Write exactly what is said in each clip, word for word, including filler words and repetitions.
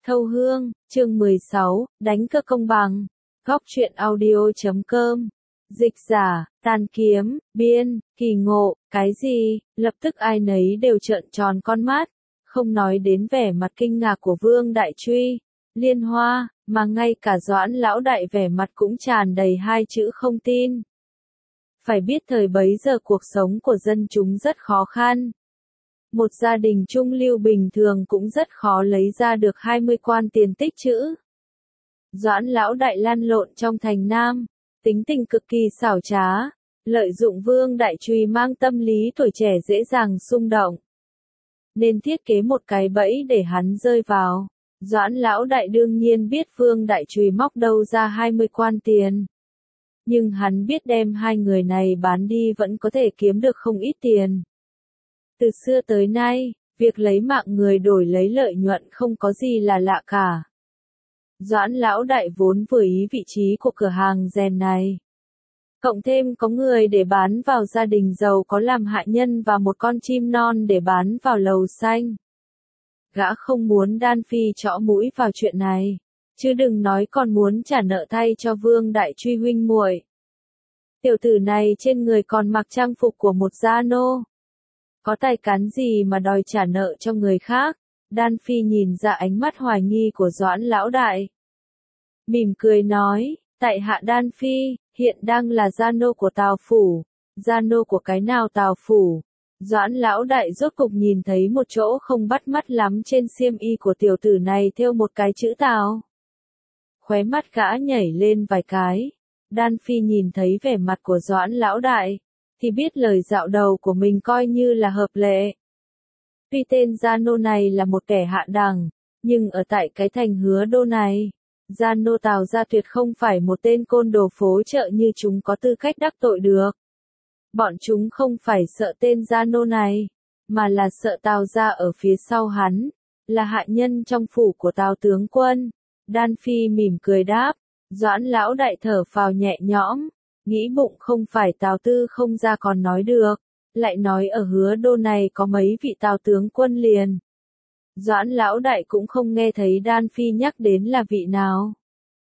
Thâu Hương, chương mười sáu, đánh cược công bằng. Góc truyện audio chấm com. Dịch giả, Tàn Kiếm, biên, Kỳ Ngộ, cái gì? Lập tức ai nấy đều trợn tròn con mắt, không nói đến vẻ mặt kinh ngạc của Vương Đại Truy, Liên Hoa, mà ngay cả Doãn lão đại vẻ mặt cũng tràn đầy hai chữ không tin. Phải biết thời bấy giờ cuộc sống của dân chúng rất khó khăn. Một gia đình trung lưu bình thường cũng rất khó lấy ra được hai mươi quan tiền tích trữ. Doãn lão đại lăn lộn trong thành Nam, tính tình cực kỳ xảo trá, lợi dụng Vương Đại Truy mang tâm lý tuổi trẻ dễ dàng xung động, nên thiết kế một cái bẫy để hắn rơi vào. Doãn lão đại đương nhiên biết Vương Đại Truy móc đâu ra hai mươi quan tiền. Nhưng hắn biết đem hai người này bán đi vẫn có thể kiếm được không ít tiền. Từ xưa tới nay, việc lấy mạng người đổi lấy lợi nhuận không có gì là lạ cả. Doãn lão đại vốn vừa ý vị trí của cửa hàng rèn này. Cộng thêm có người để bán vào gia đình giàu có làm hạ nhân và một con chim non để bán vào lầu xanh. Gã không muốn Đan Phi chõ mũi vào chuyện này, chứ đừng nói còn muốn trả nợ thay cho Vương Đại Truy huynh muội. Tiểu tử này trên người còn mặc trang phục của một gia nô. Có tài cán gì mà đòi trả nợ cho người khác? Đan Phi nhìn ra ánh mắt hoài nghi của Doãn lão đại. Mỉm cười nói, tại hạ Đan Phi, hiện đang là gia nô của Tào Phủ. Gia nô của cái nào Tào Phủ? Doãn lão đại rốt cục nhìn thấy một chỗ không bắt mắt lắm trên xiêm y của tiểu tử này thêu một cái chữ Tào. Khóe mắt gã nhảy lên vài cái. Đan Phi nhìn thấy vẻ mặt của Doãn lão đại, thì biết lời dạo đầu của mình coi như là hợp lệ. Tuy tên gia nô này là một kẻ hạ đẳng, nhưng ở tại cái thành Hứa Đô này, gia nô Tào gia tuyệt không phải một tên côn đồ phố chợ như chúng có tư cách đắc tội được. Bọn chúng không phải sợ tên gia nô này, mà là sợ Tào gia ở phía sau hắn, là hạ nhân trong phủ của Tào tướng quân. Đan Phi mỉm cười đáp, Doãn lão đại thở phào nhẹ nhõm, nghĩ bụng không phải Tào Tư không ra còn nói được, lại nói ở Hứa Đô này có mấy vị Tào tướng quân liền. Doãn lão đại cũng không nghe thấy Đan Phi nhắc đến là vị nào.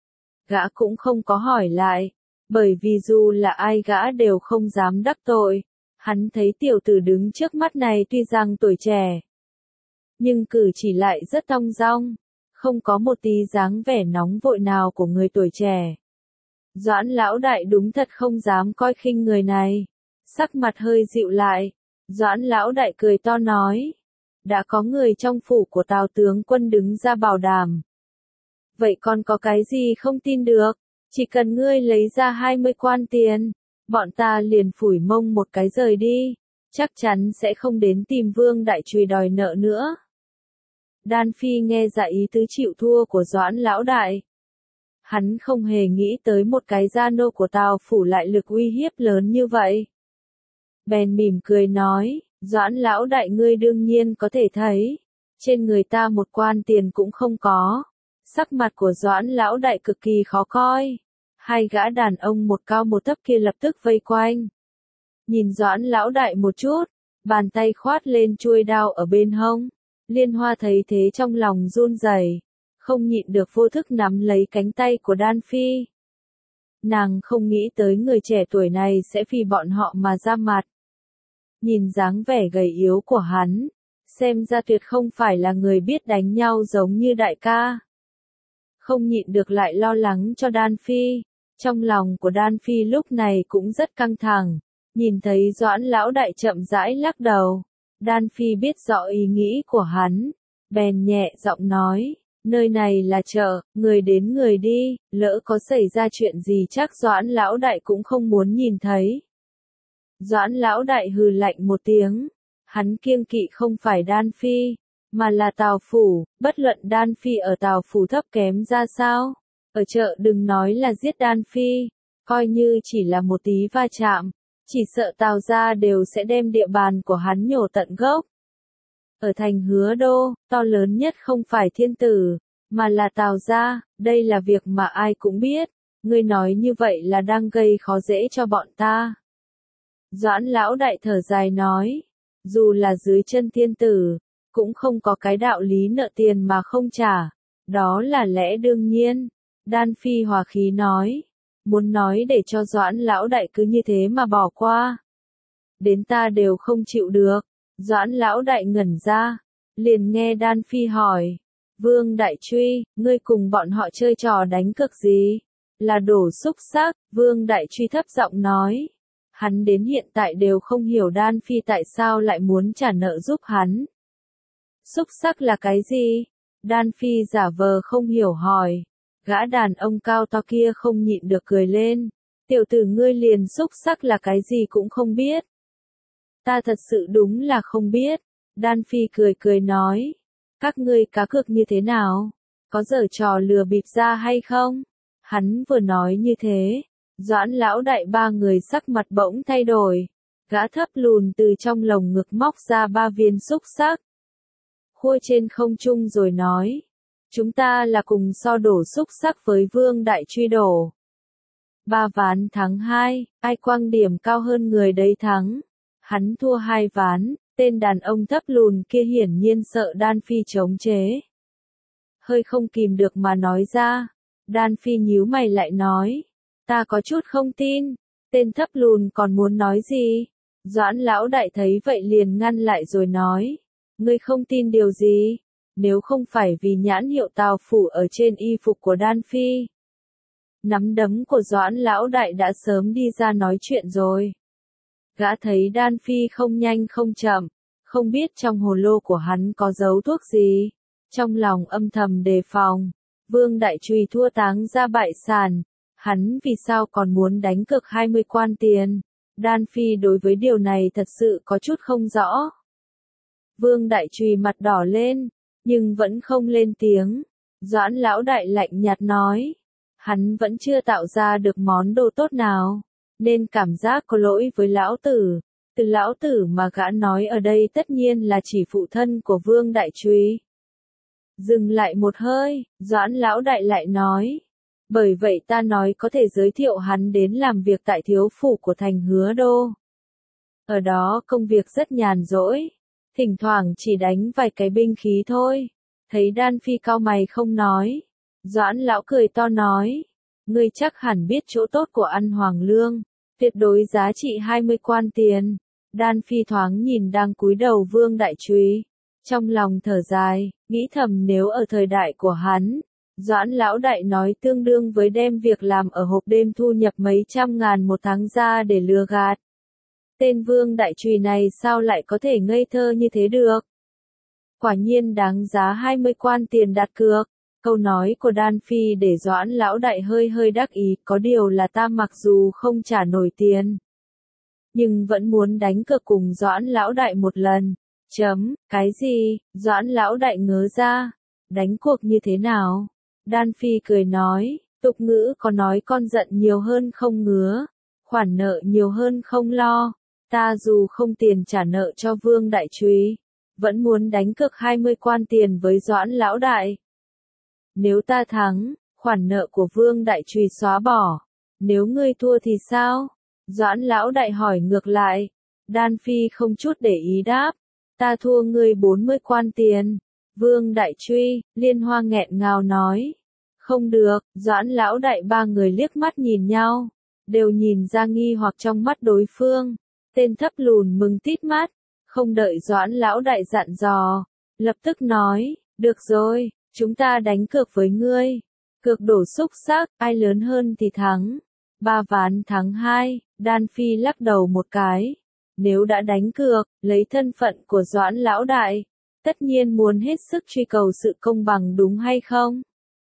Gã cũng không có hỏi lại, bởi vì dù là ai gã đều không dám đắc tội. Hắn thấy tiểu tử đứng trước mắt này tuy rằng tuổi trẻ, nhưng cử chỉ lại rất thong dong, không có một tí dáng vẻ nóng vội nào của người tuổi trẻ. Doãn lão đại đúng thật không dám coi khinh người này, sắc mặt hơi dịu lại. Doãn lão đại cười to nói, đã có người trong phủ của Tào tướng quân đứng ra bảo đảm. Vậy còn có cái gì không tin được, chỉ cần ngươi lấy ra hai mươi quan tiền, bọn ta liền phủi mông một cái rời đi, chắc chắn sẽ không đến tìm Vương Đại Truy đòi nợ nữa. Đan Phi nghe ra ý tứ chịu thua của Doãn lão đại. Hắn không hề nghĩ tới một cái gia nô của Tào phủ lại lực uy hiếp lớn như vậy. Bèn mỉm cười nói, Doãn lão đại ngươi đương nhiên có thể thấy, trên người ta một quan tiền cũng không có. Sắc mặt của Doãn lão đại cực kỳ khó coi. Hai gã đàn ông một cao một thấp kia lập tức vây quanh. Nhìn Doãn lão đại một chút, bàn tay khoát lên chuôi đao ở bên hông. Liên Hoa thấy thế trong lòng run rẩy, không nhịn được vô thức nắm lấy cánh tay của Đan Phi. Nàng không nghĩ tới người trẻ tuổi này sẽ vì bọn họ mà ra mặt. Nhìn dáng vẻ gầy yếu của hắn, xem ra tuyệt không phải là người biết đánh nhau giống như đại ca. Không nhịn được lại lo lắng cho Đan Phi. Trong lòng của Đan Phi lúc này cũng rất căng thẳng, nhìn thấy Doãn lão đại chậm rãi lắc đầu. Đan Phi biết rõ ý nghĩ của hắn, bèn nhẹ giọng nói, nơi này là chợ, người đến người đi, lỡ có xảy ra chuyện gì chắc Doãn lão đại cũng không muốn nhìn thấy. Doãn lão đại hừ lạnh một tiếng, hắn kiêng kỵ không phải Đan Phi, mà là Tào phủ. Bất luận Đan Phi ở Tào phủ thấp kém ra sao, ở chợ đừng nói là giết Đan Phi, coi như chỉ là một tí va chạm, chỉ sợ Tào gia đều sẽ đem địa bàn của hắn nhổ tận gốc. Ở thành Hứa Đô, to lớn nhất không phải thiên tử, mà là Tào gia, đây là việc mà ai cũng biết, ngươi nói như vậy là đang gây khó dễ cho bọn ta. Doãn lão đại thở dài nói, dù là dưới chân thiên tử, cũng không có cái đạo lý nợ tiền mà không trả. Đó là lẽ đương nhiên. Đan Phi hòa khí nói. Muốn nói để cho Doãn lão đại cứ như thế mà bỏ qua. Đến ta đều không chịu được. Doãn lão đại ngẩn ra. Liền nghe Đan Phi hỏi. Vương Đại Truy, ngươi cùng bọn họ chơi trò đánh cược gì? Là đổ xúc xắc, Vương Đại Truy thấp giọng nói. Hắn đến hiện tại đều không hiểu Đan Phi tại sao lại muốn trả nợ giúp hắn. Xúc xắc là cái gì? Đan Phi giả vờ không hiểu hỏi. Gã đàn ông cao to kia không nhịn được cười lên. Tiểu tử ngươi liền xúc xắc là cái gì cũng không biết. Ta thật sự đúng là không biết. Đan Phi cười cười nói. Các ngươi cá cược như thế nào? Có giở trò lừa bịp ra hay không? Hắn vừa nói như thế. Doãn lão đại ba người sắc mặt bỗng thay đổi. Gã thấp lùn từ trong lồng ngực móc ra ba viên xúc xắc. Khui trên không trung rồi nói. Chúng ta là cùng so đổ xúc xắc với Vương Đại Truy đổ. Ba ván thắng hai, ai quăng điểm cao hơn người đấy thắng. Hắn thua hai ván, tên đàn ông thấp lùn kia hiển nhiên sợ Đan Phi chống chế. Hơi không kìm được mà nói ra. Đan Phi nhíu mày lại nói. Ta có chút không tin. Tên thấp lùn còn muốn nói gì? Doãn lão đại thấy vậy liền ngăn lại rồi nói. Ngươi không tin điều gì? Nếu không phải vì nhãn hiệu Tào Phủ ở trên y phục của Đan Phi. Nắm đấm của Doãn lão đại đã sớm đi ra nói chuyện rồi. Gã thấy Đan Phi không nhanh không chậm, không biết trong hồ lô của hắn có giấu thuốc gì. Trong lòng âm thầm đề phòng, Vương Đại Truy thua táng ra bại sản. Hắn vì sao còn muốn đánh cược hai mươi quan tiền? Đan Phi đối với điều này thật sự có chút không rõ. Vương Đại Truy mặt đỏ lên, nhưng vẫn không lên tiếng. Doãn lão đại lạnh nhạt nói. Hắn vẫn chưa tạo ra được món đồ tốt nào, nên cảm giác có lỗi với lão tử. Từ lão tử mà gã nói ở đây tất nhiên là chỉ phụ thân của Vương Đại Truy. Dừng lại một hơi, Doãn lão đại lại nói. Bởi vậy ta nói có thể giới thiệu hắn đến làm việc tại thiếu phủ của thành Hứa Đô. Ở đó công việc rất nhàn rỗi, thỉnh thoảng chỉ đánh vài cái binh khí thôi. Thấy Đan Phi cau mày không nói, Doãn lão cười to nói. Ngươi chắc hẳn biết chỗ tốt của ăn hoàng lương, tuyệt đối giá trị hai mươi quan tiền. Đan Phi thoáng nhìn đang cúi đầu Vương Đại Truy, trong lòng thở dài, nghĩ thầm nếu ở thời đại của hắn, Doãn lão đại nói tương đương với đem việc làm ở hộp đêm thu nhập mấy trăm ngàn một tháng ra để lừa gạt. Tên Vương Đại Truy này sao lại có thể ngây thơ như thế được? Quả nhiên đáng giá hai mươi quan tiền đặt cược. Câu nói của Đan Phi để Doãn lão đại hơi hơi đắc ý, có điều là ta mặc dù không trả nổi tiền, nhưng vẫn muốn đánh cược cùng Doãn lão đại một lần. Chấm, cái gì? Doãn lão đại ngớ ra. Đánh cuộc như thế nào? Đan Phi cười nói, tục ngữ có nói con giận nhiều hơn không ngứa, khoản nợ nhiều hơn không lo. Ta dù không tiền trả nợ cho Vương Đại Truy, vẫn muốn đánh cược hai mươi quan tiền với Doãn lão đại. Nếu ta thắng, khoản nợ của Vương Đại Truy xóa bỏ. Nếu ngươi thua thì sao? Doãn lão đại hỏi ngược lại. Đan Phi không chút để ý đáp. Ta thua ngươi bốn mươi quan tiền. Vương Đại Truy, Liên Hoa nghẹn ngào nói. Không được, Doãn lão đại ba người liếc mắt nhìn nhau. Đều nhìn ra nghi hoặc trong mắt đối phương. Tên thấp lùn mừng tít mắt. Không đợi Doãn lão đại dặn dò. Lập tức nói, được rồi. Chúng ta đánh cược với ngươi. Cược đổ xúc xắc, ai lớn hơn thì thắng. Ba ván thắng hai, Đan Phi lắc đầu một cái. Nếu đã đánh cược, lấy thân phận của Doãn lão đại, tất nhiên muốn hết sức truy cầu sự công bằng đúng hay không?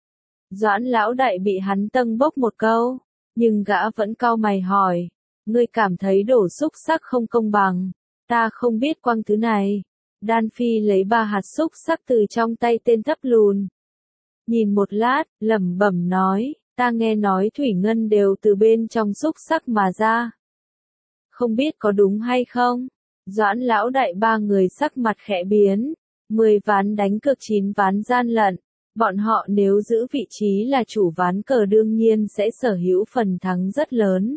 Doãn lão đại bị hắn tâng bốc một câu, nhưng gã vẫn cau mày hỏi. Ngươi cảm thấy đổ xúc xắc không công bằng. Ta không biết quăng thứ này. Đan Phi lấy ba hạt xúc xắc từ trong tay tên thấp lùn. Nhìn một lát, lẩm bẩm nói, ta nghe nói thủy ngân đều từ bên trong xúc xắc mà ra. Không biết có đúng hay không? Doãn lão đại ba người sắc mặt khẽ biến. Mười ván đánh cược chín ván gian lận. Bọn họ nếu giữ vị trí là chủ ván cờ đương nhiên sẽ sở hữu phần thắng rất lớn.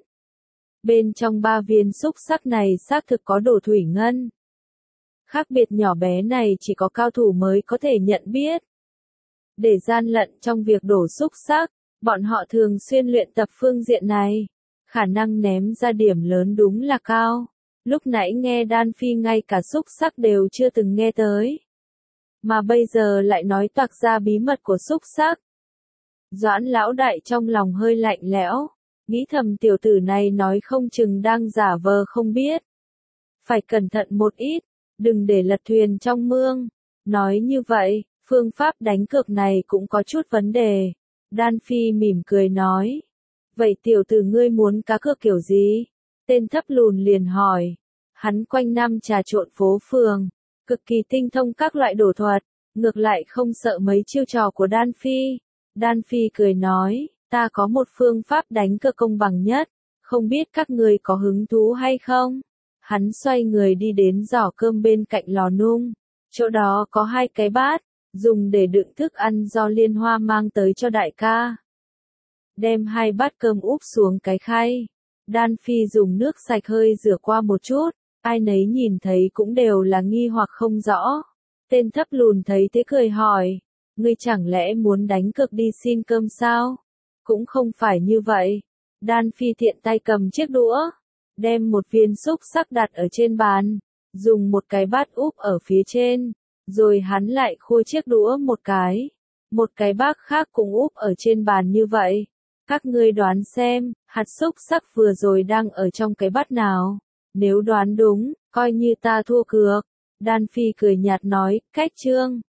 Bên trong ba viên xúc xắc này xác thực có đổ thủy ngân. Khác biệt nhỏ bé này chỉ có cao thủ mới có thể nhận biết. để gian lận trong việc đổ xúc xắc, bọn họ thường xuyên luyện tập phương diện này. Khả năng ném ra điểm lớn đúng là cao. Lúc nãy nghe Đan Phi ngay cả xúc xắc đều chưa từng nghe tới. Mà bây giờ lại nói toạc ra bí mật của xúc xắc. Doãn lão đại trong lòng hơi lạnh lẽo, nghĩ thầm tiểu tử này nói không chừng đang giả vờ không biết. Phải cẩn thận một ít, đừng để lật thuyền trong mương. Nói như vậy, phương pháp đánh cược này cũng có chút vấn đề. Đan Phi mỉm cười nói. Vậy tiểu tử ngươi muốn cá cược kiểu gì? Tên thấp lùn liền hỏi. Hắn quanh năm trà trộn phố phường, cực kỳ tinh thông các loại đổ thuật, ngược lại không sợ mấy chiêu trò của Đan Phi. Đan Phi cười nói, ta có một phương pháp đánh cược công bằng nhất, không biết các người có hứng thú hay không? Hắn xoay người đi đến giỏ cơm bên cạnh lò nung, chỗ đó có hai cái bát, dùng để đựng thức ăn do Liên Hoa mang tới cho đại ca. Đem hai bát cơm úp xuống cái khay, Đan Phi dùng nước sạch hơi rửa qua một chút, ai nấy nhìn thấy cũng đều là nghi hoặc không rõ. Tên thấp lùn thấy thế cười hỏi, ngươi chẳng lẽ muốn đánh cược đi xin cơm sao? Cũng không phải như vậy. Đan Phi tiện tay cầm chiếc đũa, đem một viên xúc xắc đặt ở trên bàn, dùng một cái bát úp ở phía trên, rồi hắn lại khua chiếc đũa một cái. Một cái bát khác cũng úp ở trên bàn như vậy. Các ngươi đoán xem, hạt xúc xắc vừa rồi đang ở trong cái bát nào? Nếu đoán đúng, coi như ta thua cược. Đan Phi cười nhạt nói, cách trương.